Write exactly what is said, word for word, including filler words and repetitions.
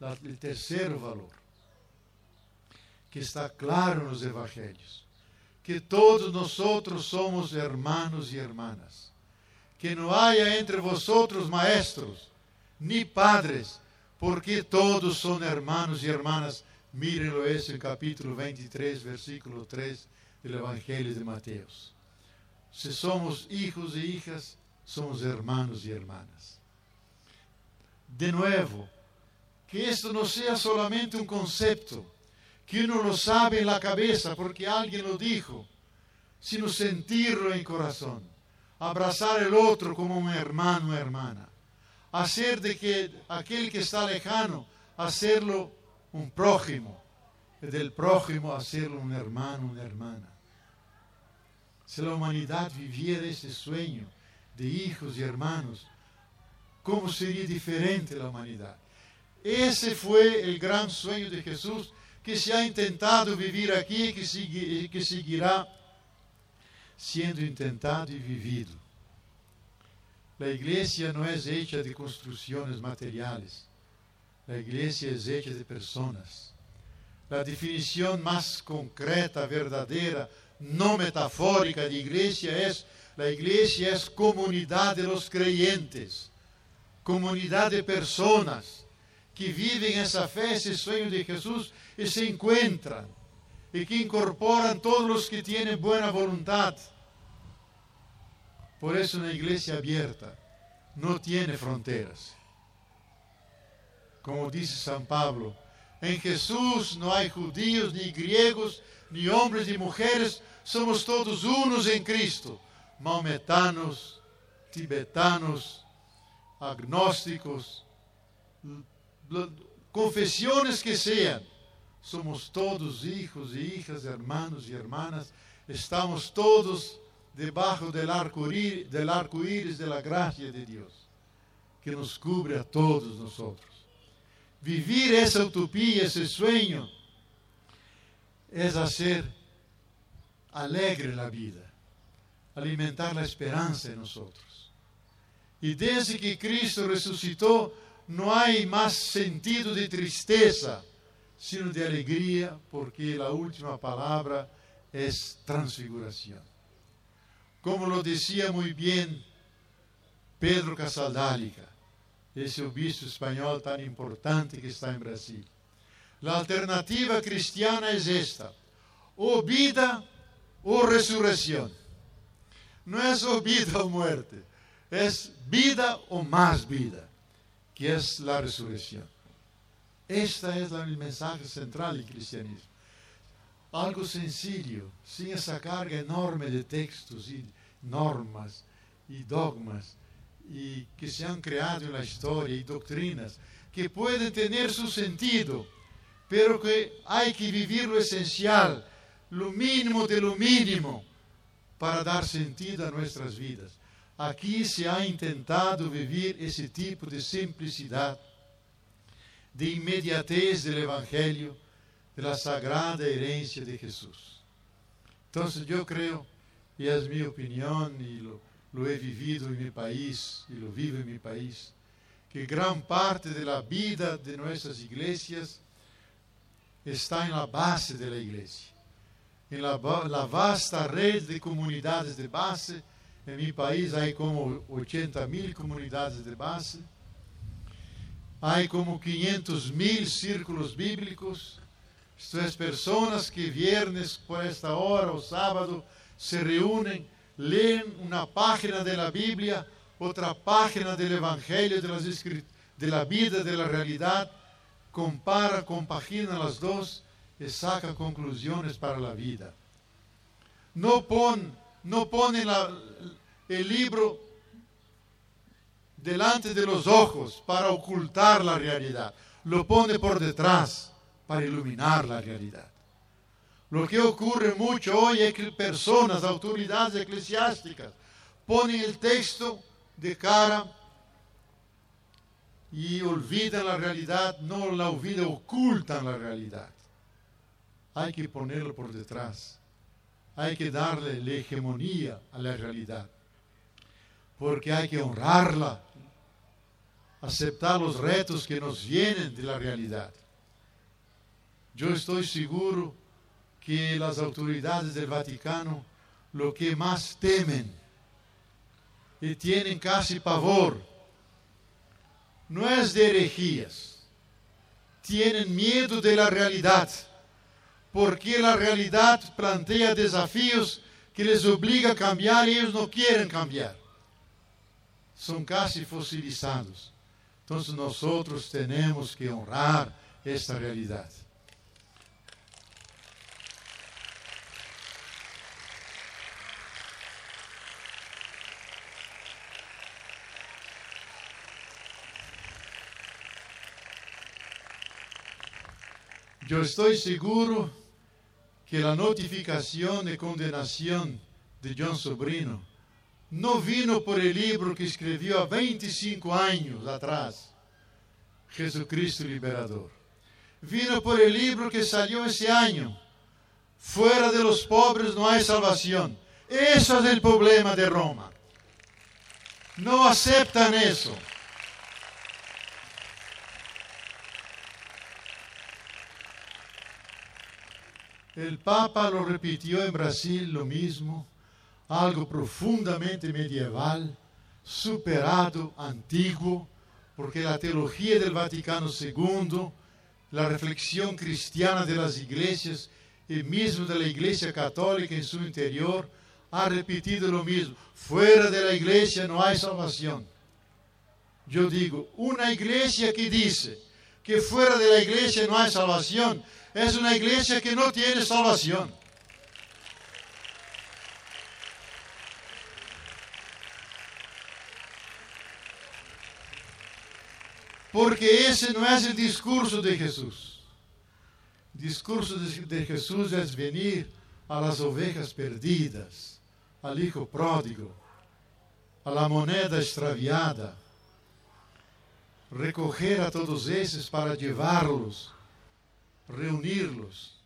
la, el tercer valor, que está claro en los evangelios, que todos nosotros somos hermanos y hermanas, que no haya entre vosotros maestros, ni padres, porque todos son hermanos y hermanas. Mírenlo eso en capítulo veintitrés, versículo tres del Evangelio de Mateo. Si somos hijos e hijas, somos hermanos y hermanas. De nuevo, que esto no sea solamente un concepto, que uno lo sabe en la cabeza porque alguien lo dijo, sino sentirlo en corazón, abrazar al otro como un hermano o hermana, hacer de que aquel que está lejano, hacerlo un prójimo, y del prójimo hacerlo un hermano, una hermana. Si la humanidad viviera ese sueño de hijos y hermanos, ¿cómo sería diferente la humanidad? Ese fue el gran sueño de Jesús, que se ha intentado vivir aquí y que, sigue, que seguirá siendo intentado y vivido. La iglesia no es hecha de construcciones materiales. La iglesia es hecha de personas. La definición más concreta, verdadera, no metafórica de iglesia es: la iglesia es comunidad de los creyentes, comunidad de personas que viven esa fe, ese sueño de Jesús y se encuentran y que incorporan todos los que tienen buena voluntad. Por eso una iglesia abierta no tiene fronteras. Como dice San Pablo, en Jesús no hay judíos, ni griegos, ni hombres, ni mujeres, somos todos unos en Cristo, maometanos, tibetanos, agnósticos, confesiones que sean, somos todos hijos y hijas, hermanos y hermanas, estamos todos debajo del arco iris, del arco iris de la gracia de Dios, que nos cubre a todos nosotros. Vivir esa utopía, ese sueño, es hacer alegre la vida, alimentar la esperanza en nosotros. Y desde que Cristo resucitó, no hay más sentido de tristeza, sino de alegría, porque la última palabra es transfiguración. Como lo decía muy bien Pedro Casaldáliga, ese obispo español tan importante que está en Brasil. La alternativa cristiana es esta: o vida o resurrección. No es o vida o muerte, es vida o más vida, que es la resurrección. Esta es el mensaje central del cristianismo. Algo sencillo, sin esa carga enorme de textos y normas y dogmas y que se han creado en la historia, y doctrinas que pueden tener su sentido, pero que hay que vivir lo esencial, lo mínimo de lo mínimo, para dar sentido a nuestras vidas. Aquí se ha intentado vivir ese tipo de simplicidad, de inmediatez del Evangelio, de la sagrada herencia de Jesús. Entonces yo creo, y es mi opinión, y lo, lo he vivido en mi país, y lo vivo en mi país, que gran parte de la vida de nuestras iglesias está en la base de la iglesia, en la, la vasta red de comunidades de base. En mi país hay como ochenta mil comunidades de base, hay como quinientos mil círculos bíblicos. Esto es personas que viernes por esta hora o sábado se reúnen, leen una página de la Biblia, otra página del Evangelio, de, las de la vida, de la realidad, compara, compagina las dos y saca conclusiones para la vida. No pon, no pone la, el libro delante de los ojos para ocultar la realidad, lo pone por detrás para iluminar la realidad. Lo que ocurre mucho hoy es que personas, autoridades eclesiásticas, ponen el texto de cara y olvidan la realidad, no la olvidan, ocultan la realidad. Hay que ponerlo por detrás, hay que darle la hegemonía a la realidad, porque hay que honrarla, aceptar los retos que nos vienen de la realidad. Yo estoy seguro que las autoridades del Vaticano lo que más temen y tienen casi pavor no es de herejías, tienen miedo de la realidad, porque la realidad plantea desafíos que les obliga a cambiar y ellos no quieren cambiar. Son casi fosilizados. Entonces nosotros tenemos que honrar esta realidad. Yo estoy seguro que la notificación de condenación de John Sobrino no vino por el libro que escribió a veinticinco años atrás, Jesucristo Liberador. Vino por el libro que salió ese año, Fuera de los pobres no hay salvación. Eso es el problema de Roma. No aceptan eso. El Papa lo repitió en Brasil lo mismo, algo profundamente medieval, superado, antiguo, porque la teología del Vaticano segundo, la reflexión cristiana de las iglesias y mismo de la Iglesia Católica en su interior, ha repetido lo mismo. Fuera de la iglesia no hay salvación. Yo digo, una iglesia que dice que fuera de la iglesia no hay salvación, es una iglesia que no tiene salvación. Porque ese no es el discurso de Jesús. El discurso de, de Jesús es venir a las ovejas perdidas, al hijo pródigo, a la moneda extraviada, recoger a todos esos para llevarlos, reunirlos